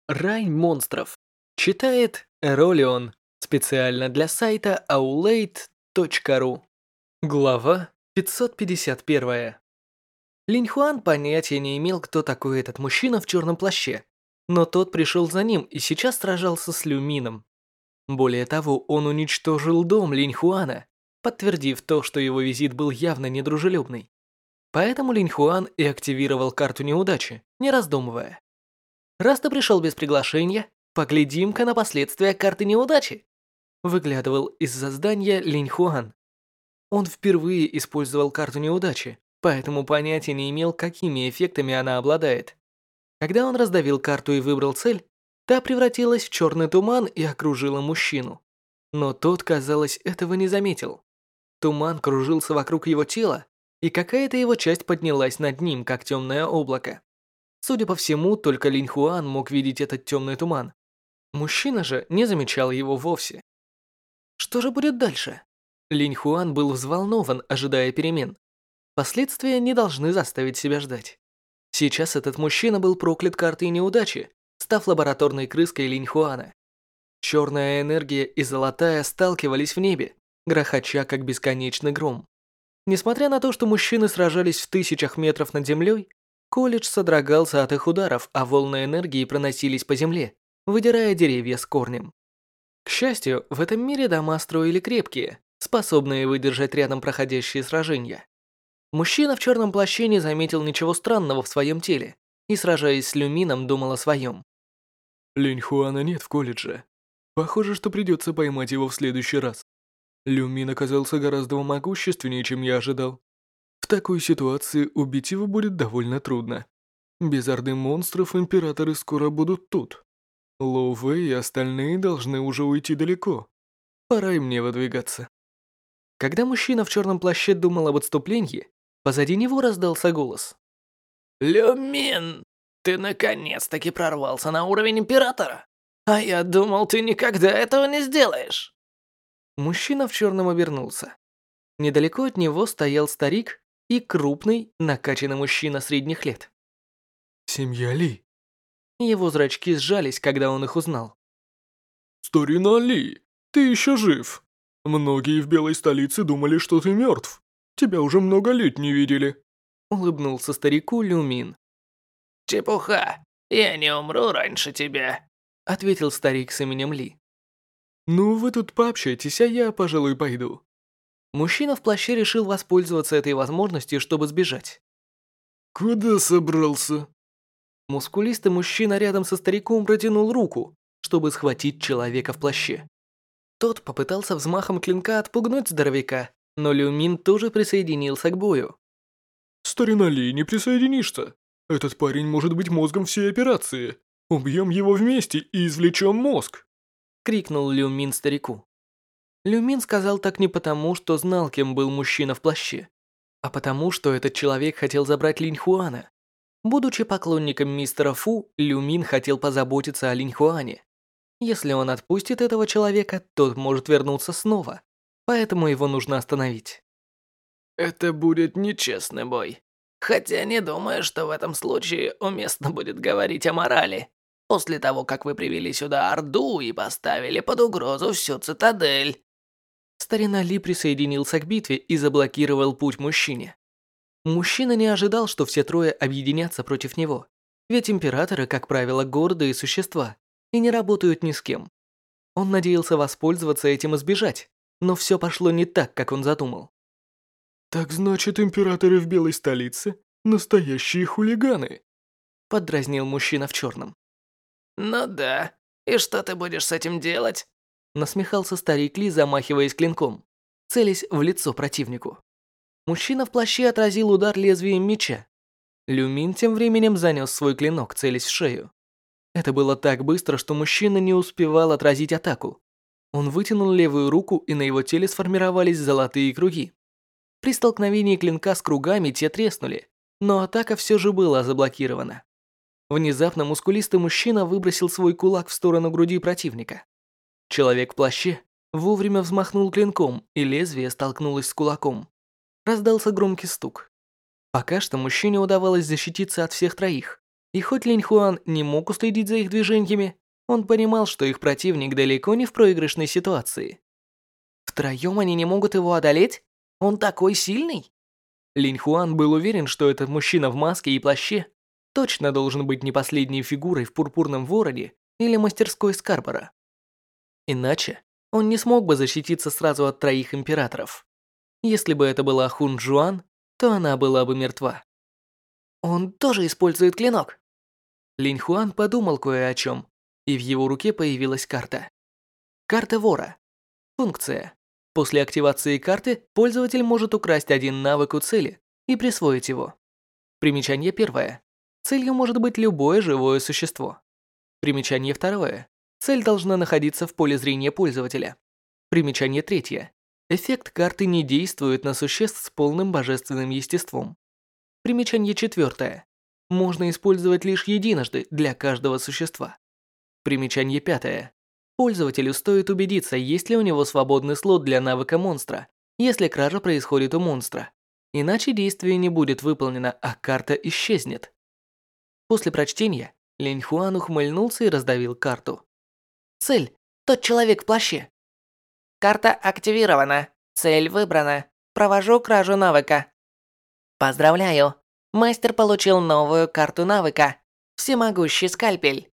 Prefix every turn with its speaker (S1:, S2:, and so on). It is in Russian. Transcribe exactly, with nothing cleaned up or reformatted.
S1: Рай монстров. Читает Эролион. Специально для сайта аулейт точка ру. Глава пятьсот пятьдесят один. Линь Хуан понятия не имел, кто такой этот мужчина в черном плаще, но тот пришел за ним и сейчас сражался с Лю Мином. Более того, он уничтожил дом Линь Хуана, подтвердив то, что его визит был явно недружелюбный. Поэтому Линь Хуан и активировал карту неудачи, не раздумывая. «Раз ты пришел без приглашения, поглядим-ка на последствия карты неудачи», выглядывал из-за здания Линь Хуан. Он впервые использовал карту неудачи, поэтому понятия не имел, какими эффектами она обладает. Когда он раздавил карту и выбрал цель, та превратилась в черный туман и окружила мужчину. Но тот, казалось, этого не заметил. Туман кружился вокруг его тела, и какая-то его часть поднялась над ним, как темное облако. Судя по всему, только Линь Хуан мог видеть этот темный туман. Мужчина же не замечал его вовсе. Что же будет дальше? Линь Хуан был взволнован, ожидая перемен. Последствия не должны заставить себя ждать. Сейчас этот мужчина был проклят картой неудачи, став лабораторной крыской Линь Хуана. Черная энергия и золотая сталкивались в небе, грохоча как бесконечный гром. Несмотря на то, что мужчины сражались в тысячах метров над землей, колледж содрогался от их ударов, а волны энергии проносились по земле, выдирая деревья с корнем. К счастью, в этом мире дома строили крепкие, способные выдержать рядом проходящие сражения. Мужчина в черном плаще не заметил ничего странного в своем теле и, сражаясь с Люмином, думал о своем.
S2: Линь Хуана нет в колледже. Похоже, что придется поймать его в следующий раз. Люмин оказался гораздо могущественнее, чем я ожидал. В такой ситуации убить его будет довольно трудно. Без орды монстров императоры скоро будут тут. Лоу Вэй и остальные должны уже уйти далеко. Пора и мне выдвигаться.
S1: Когда мужчина в черном плаще думал об отступлении, позади него раздался голос.
S3: «Люмин, ты наконец-таки прорвался на уровень императора? А я думал, ты никогда этого не сделаешь!»
S1: Мужчина в черном обернулся. Недалеко от него стоял старик и крупный, накачанный мужчина средних лет.
S2: Семья Ли.
S1: Его зрачки сжались, когда он их узнал.
S2: Старина Ли, ты еще жив. Многие в Белой столице думали, что ты мертв. Тебя уже много лет не видели.
S1: Улыбнулся старику Люмин.
S3: «Чепуха, я не умру раньше тебя»,
S1: ответил старик с именем Ли.
S2: Ну, вы тут пообщайтесь, а я, пожалуй, пойду.
S1: Мужчина в плаще решил воспользоваться этой возможностью, чтобы сбежать.
S2: Куда собрался?
S1: Мускулистый мужчина рядом со стариком протянул руку, чтобы схватить человека в плаще. Тот попытался взмахом клинка отпугнуть здоровяка, но Люмин тоже присоединился к бою.
S2: Старина Ли, не присоединишься. Этот парень может быть мозгом всей операции. Убьем его вместе и извлечем мозг.
S1: Крикнул Люмин старику. Люмин сказал так не потому, что знал, кем был мужчина в плаще, а потому, что этот человек хотел забрать Линь Хуана. Будучи поклонником мистера Фу, Люмин хотел позаботиться о Линь Хуане. Если он отпустит этого человека, тот может вернуться снова, поэтому его нужно остановить.
S3: «Это будет нечестный бой. Хотя не думаю, что в этом случае уместно будет говорить о морали. После того, как вы привели сюда Орду и поставили под угрозу всю цитадель».
S1: Старина Ли присоединился к битве и заблокировал путь мужчине. Мужчина не ожидал, что все трое объединятся против него, ведь императоры, как правило, гордые существа и не работают ни с кем. Он надеялся воспользоваться этим и сбежать, но все пошло не так, как он задумал.
S2: Так значит, императоры в Белой столице – настоящие хулиганы.
S1: Поддразнил мужчина в черном.
S3: «Ну да. И что ты будешь с этим делать?»
S1: Насмехался старик Ли, замахиваясь клинком, целясь в лицо противнику. Мужчина в плаще отразил удар лезвием меча. Люмин тем временем занес свой клинок, целясь в шею. Это было так быстро, что мужчина не успевал отразить атаку. Он вытянул левую руку, и на его теле сформировались золотые круги. При столкновении клинка с кругами те треснули, но атака все же была заблокирована. Внезапно мускулистый мужчина выбросил свой кулак в сторону груди противника. Человек в плаще вовремя взмахнул клинком, и лезвие столкнулось с кулаком. Раздался громкий стук. Пока что мужчине удавалось защититься от всех троих, И хоть Линь Хуан не мог уследить за их движениями, он понимал, что их противник далеко не в проигрышной ситуации. Втроем они не могут его одолеть? Он такой сильный? Линь Хуан был уверен, что этот мужчина в маске и плаще точно должен быть не последней фигурой в пурпурном вороне или мастерской Скарбора. Иначе он не смог бы защититься сразу от троих императоров. Если бы это была Хун Джуан, то она была бы мертва. Он тоже использует клинок. Линь Хуан подумал кое о чем, и в его руке появилась карта. Карта вора. Функция. После активации карты пользователь может украсть один навык у цели и присвоить его. Примечание первое. Целью может быть любое живое существо. Примечание второе. Цель должна находиться в поле зрения пользователя. Примечание третье. Эффект карты не действует на существ с полным божественным естеством. Примечание четвертое. Можно использовать лишь единожды для каждого существа. Примечание пятое. Пользователю стоит убедиться, есть ли у него свободный слот для навыка монстра, если кража происходит у монстра. Иначе действие не будет выполнено, а карта исчезнет. После прочтения Линь Хуан ухмыльнулся и раздавил карту. Цель – тот человек в плаще.
S3: Карта активирована. Цель выбрана. Провожу кражу навыка. Поздравляю. Мастер получил новую карту навыка. Всемогущий скальпель.